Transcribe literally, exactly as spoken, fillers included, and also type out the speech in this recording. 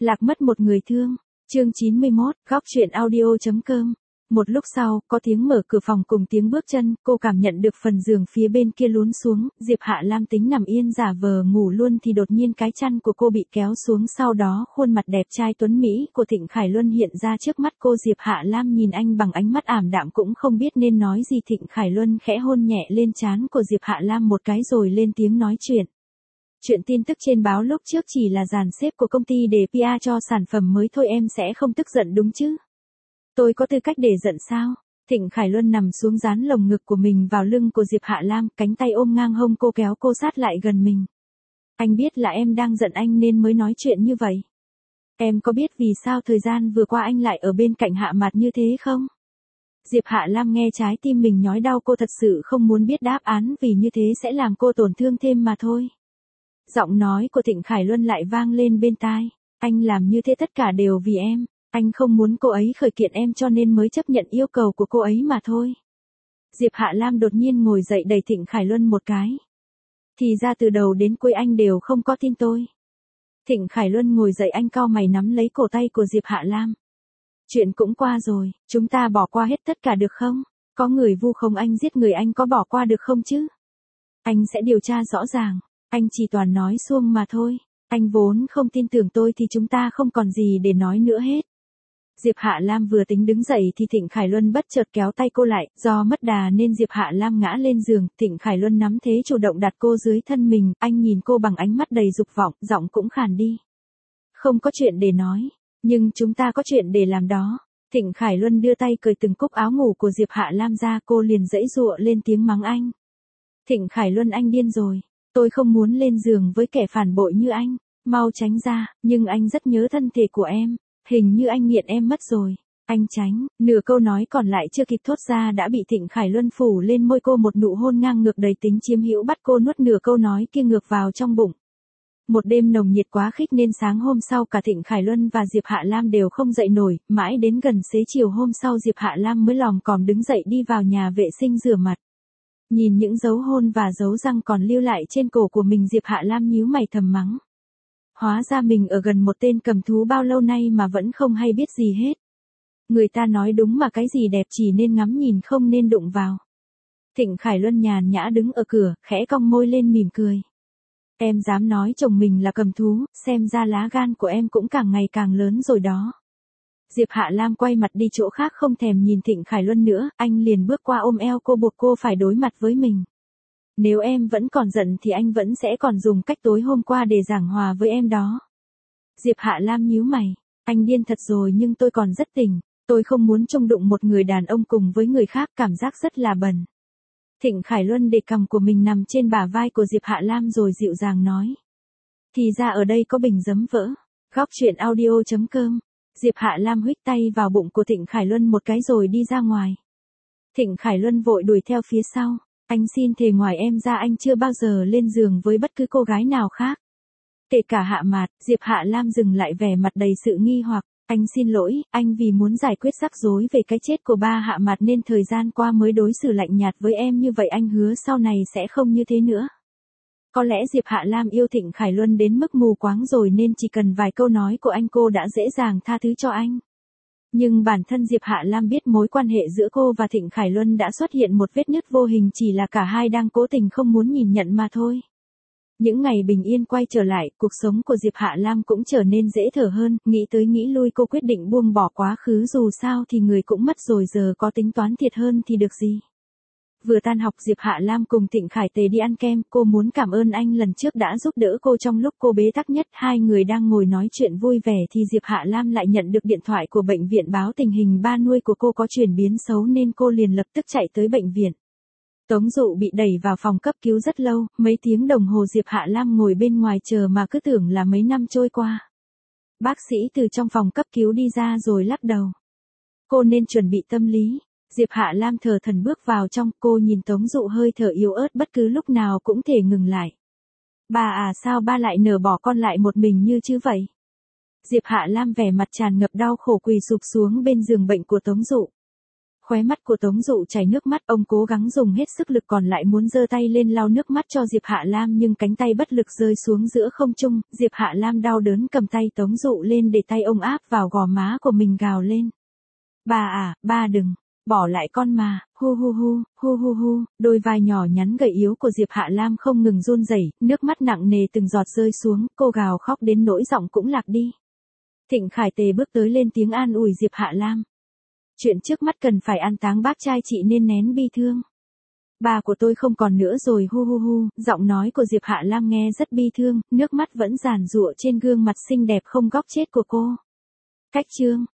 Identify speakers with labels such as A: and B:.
A: Lạc mất một người thương. Chương chín mươi mốt, góc truyện audio chấm com. Một lúc sau, có tiếng mở cửa phòng cùng tiếng bước chân, cô cảm nhận được phần giường phía bên kia lún xuống, Diệp Hạ Lam tính nằm yên giả vờ ngủ luôn thì đột nhiên cái chăn của cô bị kéo xuống, sau đó khuôn mặt đẹp trai tuấn Mỹ của Thịnh Khải Luân hiện ra trước mắt cô. Diệp Hạ Lam nhìn anh bằng ánh mắt ảm đạm cũng không biết nên nói gì. Thịnh Khải Luân khẽ hôn nhẹ lên trán của Diệp Hạ Lam một cái rồi lên tiếng nói chuyện. Chuyện tin tức trên báo lúc trước chỉ là dàn xếp của công ty để pê e cho sản phẩm mới thôi, em sẽ không tức giận đúng chứ? Tôi có tư cách để giận sao? Thịnh Khải Luân nằm xuống dán lồng ngực của mình vào lưng của Diệp Hạ Lam, cánh tay ôm ngang hông cô kéo cô sát lại gần mình. Anh biết là em đang giận anh nên mới nói chuyện như vậy. Em có biết vì sao thời gian vừa qua anh lại ở bên cạnh Hạ Mạt như thế không? Diệp Hạ Lam nghe trái tim mình nhói đau, cô thật sự không muốn biết đáp án vì như thế sẽ làm cô tổn thương thêm mà thôi. Giọng nói của Thịnh Khải Luân lại vang lên bên tai. Anh làm như thế tất cả đều vì em. Anh không muốn cô ấy khởi kiện em cho nên mới chấp nhận yêu cầu của cô ấy mà thôi. Diệp Hạ Lam đột nhiên ngồi dậy đẩy Thịnh Khải Luân một cái. Thì ra từ đầu đến cuối anh đều không có tin tôi. Thịnh Khải Luân ngồi dậy, anh cau mày nắm lấy cổ tay của Diệp Hạ Lam. Chuyện cũng qua rồi, chúng ta bỏ qua hết tất cả được không? Có người vu khống anh giết người, anh có bỏ qua được không chứ? Anh sẽ điều tra rõ ràng. Anh chỉ toàn nói suông mà thôi. Anh vốn không tin tưởng tôi thì chúng ta không còn gì để nói nữa hết. Diệp Hạ Lam vừa tính đứng dậy thì Thịnh Khải Luân bất chợt kéo tay cô lại, do mất đà nên Diệp Hạ Lam ngã lên giường. Thịnh Khải Luân nắm thế chủ động đặt cô dưới thân mình, anh nhìn cô bằng ánh mắt đầy dục vọng, giọng cũng khàn đi. Không có chuyện để nói, nhưng chúng ta có chuyện để làm đó. Thịnh Khải Luân đưa tay cởi từng cúc áo ngủ của Diệp Hạ Lam ra, cô liền giãy giụa lên tiếng mắng anh. Thịnh Khải Luân, anh điên rồi. Tôi không muốn lên giường với kẻ phản bội như anh, mau tránh ra, nhưng anh rất nhớ thân thể của em, hình như anh nghiện em mất rồi. Anh tránh. Nửa câu nói còn lại chưa kịp thốt ra đã bị Thịnh Khải Luân phủ lên môi cô một nụ hôn ngang ngược đầy tính chiếm hữu, bắt cô nuốt nửa câu nói kia ngược vào trong bụng. Một đêm nồng nhiệt quá khích nên sáng hôm sau cả Thịnh Khải Luân và Diệp Hạ Lam đều không dậy nổi, mãi đến gần xế chiều hôm sau Diệp Hạ Lam mới lòm còm đứng dậy đi vào nhà vệ sinh rửa mặt. Nhìn những dấu hôn và dấu răng còn lưu lại trên cổ của mình, Diệp Hạ Lam nhíu mày thầm mắng. Hóa ra mình ở gần một tên cầm thú bao lâu nay mà vẫn không hay biết gì hết. Người ta nói đúng mà, cái gì đẹp chỉ nên ngắm nhìn không nên đụng vào. Thịnh Khải Luân nhàn nhã đứng ở cửa, khẽ cong môi lên mỉm cười. Em dám nói chồng mình là cầm thú, xem ra lá gan của em cũng càng ngày càng lớn rồi đó. Diệp Hạ Lam quay mặt đi chỗ khác không thèm nhìn Thịnh Khải Luân nữa, anh liền bước qua ôm eo cô, buộc cô phải đối mặt với mình. Nếu em vẫn còn giận thì anh vẫn sẽ còn dùng cách tối hôm qua để giảng hòa với em đó. Diệp Hạ Lam nhíu mày, anh điên thật rồi, nhưng tôi còn rất tỉnh, tôi không muốn chung đụng một người đàn ông cùng với người khác, cảm giác rất là bẩn. Thịnh Khải Luân để cằm của mình nằm trên bả vai của Diệp Hạ Lam rồi dịu dàng nói. Thì ra ở đây có bình giấm vỡ. Góc truyện audio chấm com. Diệp Hạ Lam huých tay vào bụng của Thịnh Khải Luân một cái rồi đi ra ngoài. Thịnh Khải Luân vội đuổi theo phía sau. Anh xin thề ngoài em ra anh chưa bao giờ lên giường với bất cứ cô gái nào khác. Kể cả Hạ Mạt. Diệp Hạ Lam dừng lại, vẻ mặt đầy sự nghi hoặc. Anh xin lỗi, anh vì muốn giải quyết rắc rối về cái chết của ba Hạ Mạt nên thời gian qua mới đối xử lạnh nhạt với em như vậy, anh hứa sau này sẽ không như thế nữa. Có lẽ Diệp Hạ Lam yêu Thịnh Khải Luân đến mức mù quáng rồi nên chỉ cần vài câu nói của anh cô đã dễ dàng tha thứ cho anh. Nhưng bản thân Diệp Hạ Lam biết mối quan hệ giữa cô và Thịnh Khải Luân đã xuất hiện một vết nứt vô hình, chỉ là cả hai đang cố tình không muốn nhìn nhận mà thôi. Những ngày bình yên quay trở lại, cuộc sống của Diệp Hạ Lam cũng trở nên dễ thở hơn, nghĩ tới nghĩ lui cô quyết định buông bỏ quá khứ, dù sao thì người cũng mất rồi, giờ có tính toán thiệt hơn thì được gì. Vừa tan học Diệp Hạ Lam cùng Thịnh Khải Tề đi ăn kem, cô muốn cảm ơn anh lần trước đã giúp đỡ cô trong lúc cô bế tắc nhất. Hai người đang ngồi nói chuyện vui vẻ thì Diệp Hạ Lam lại nhận được điện thoại của bệnh viện báo tình hình ba nuôi của cô có chuyển biến xấu nên cô liền lập tức chạy tới bệnh viện. Tống Dụ bị đẩy vào phòng cấp cứu rất lâu, mấy tiếng đồng hồ Diệp Hạ Lam ngồi bên ngoài chờ mà cứ tưởng là mấy năm trôi qua. Bác sĩ từ trong phòng cấp cứu đi ra rồi lắc đầu. Cô nên chuẩn bị tâm lý. Diệp Hạ Lam thờ thần bước vào trong, cô nhìn Tống Dụ hơi thở yếu ớt, bất cứ lúc nào cũng thể ngừng lại. Bà à, sao ba lại nỡ bỏ con lại một mình như chứ vậy? Diệp Hạ Lam vẻ mặt tràn ngập đau khổ quỳ sụp xuống bên giường bệnh của Tống Dụ. Khóe mắt của Tống Dụ chảy nước mắt, ông cố gắng dùng hết sức lực còn lại muốn giơ tay lên lau nước mắt cho Diệp Hạ Lam nhưng cánh tay bất lực rơi xuống giữa không trung, Diệp Hạ Lam đau đớn cầm tay Tống Dụ lên để tay ông áp vào gò má của mình gào lên. Ba à, ba đừng, bỏ lại con mà, hu hu hu, hu hu hu, đôi vai nhỏ nhắn gầy yếu của Diệp Hạ Lam không ngừng run rẩy, nước mắt nặng nề từng giọt rơi xuống, cô gào khóc đến nỗi giọng cũng lạc đi. Thịnh Khải Tề bước tới lên tiếng an ủi Diệp Hạ Lam. Chuyện trước mắt cần phải an táng bác trai chị nên nén bi thương. Bà của tôi không còn nữa rồi hu hu hu, giọng nói của Diệp Hạ Lam nghe rất bi thương, nước mắt vẫn giàn giụa trên gương mặt xinh đẹp không góc chết của cô. Cách chương